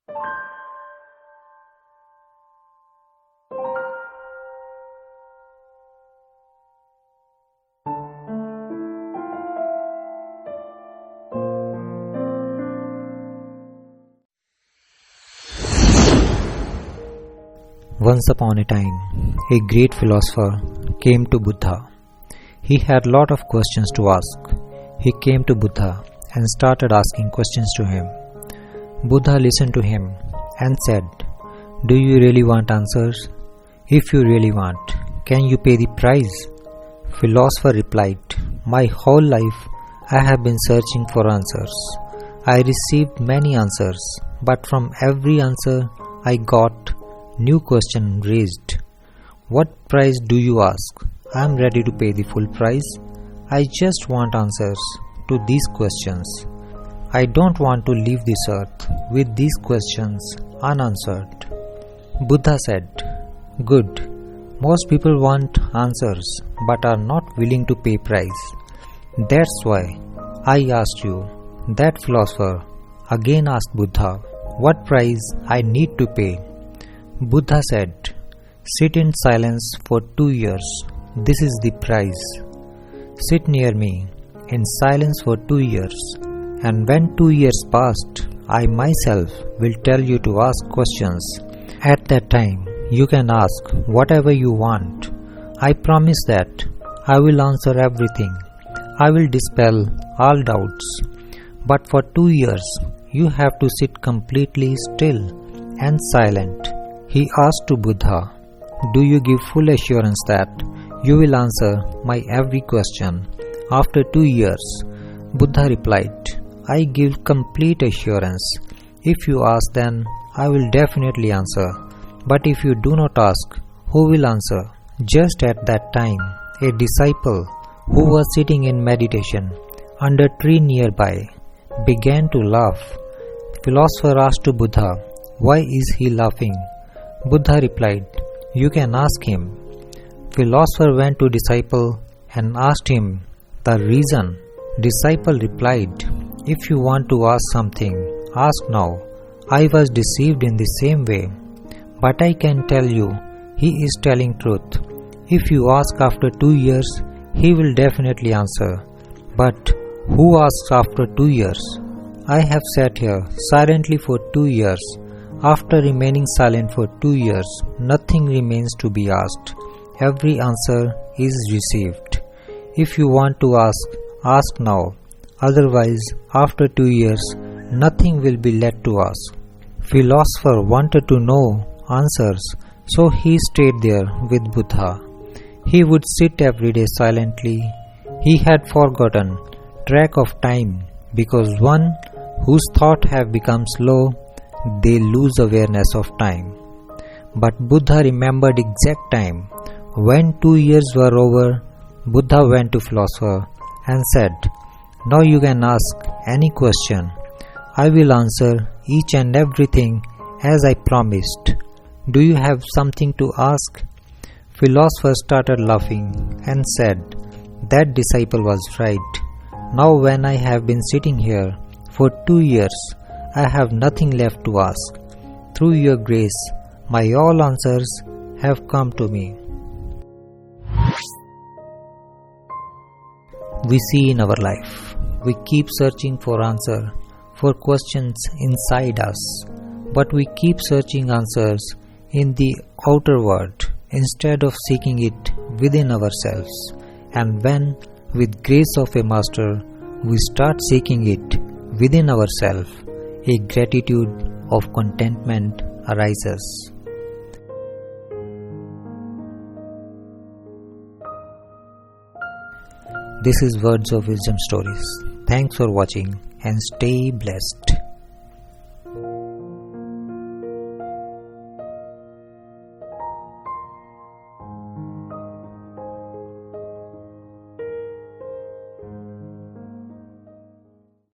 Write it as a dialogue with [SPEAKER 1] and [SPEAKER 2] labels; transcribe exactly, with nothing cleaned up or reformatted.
[SPEAKER 1] Once upon a time, a great philosopher came to Buddha. He had lot of questions to ask. He came to Buddha and started asking questions to him. Buddha listened to him and said, "Do you really want answers? If you really want, can you pay the price?" Philosopher replied, "My whole life I have been searching for answers. I received many answers, but from every answer I got, new question raised. What price do you ask? I am ready to pay the full price. I just want answers to these questions. I don't want to leave this earth with these questions unanswered." Buddha said, "Good. Most people want answers but are not willing to pay price. That's why I asked you." That philosopher again asked Buddha what price I need to pay. Buddha said, "Sit in silence for two years. This is the price. Sit near me in silence for two years, and when two years passed, I myself will tell you to ask questions. At that time, you can ask whatever you want. I promise that I will answer everything. I will dispel all doubts. But for two years, you have to sit completely still and silent." He asked to Buddha, "Do you give full assurance that you will answer my every question after two years?" Buddha replied, "I give complete assurance. If you ask, then I will definitely answer. But if you do not ask, who will answer?" Just at that time, a disciple who was sitting in meditation under a tree nearby began to laugh. Philosopher asked to Buddha, "Why is he laughing?" Buddha replied, "You can ask him." Philosopher went to disciple and asked him the reason. Disciple replied, "If you want to ask something, ask now. I was deceived in the same way. But I can tell you, he is telling truth. If you ask after two years, he will definitely answer. But who asks after two years? I have sat here silently for two years. After remaining silent for two years, nothing remains to be asked. Every answer is received. If you want to ask, ask now. Otherwise, after two years, nothing will be left to ask." Philosopher wanted to know answers, so he stayed there with Buddha. He would sit every day silently. He had forgotten track of time, because one whose thought have become slow, they lose awareness of time. But Buddha remembered exact time. When two years were over, Buddha went to philosopher and said, "Now you can ask any question. I will answer each and everything as I promised. Do you have something to ask?" Philosopher started laughing and said, "That disciple was right. Now when I have been sitting here for two years, I have nothing left to ask. Through your grace, my all answers have come to me." We see in our life, we keep searching for answer for questions inside us, but we keep searching answers in the outer world instead of seeking it within ourselves. And when, with grace of a master, we start seeking it within ourselves, a gratitude of contentment arises. This is Words of Wisdom Stories. Thanks for watching and stay blessed.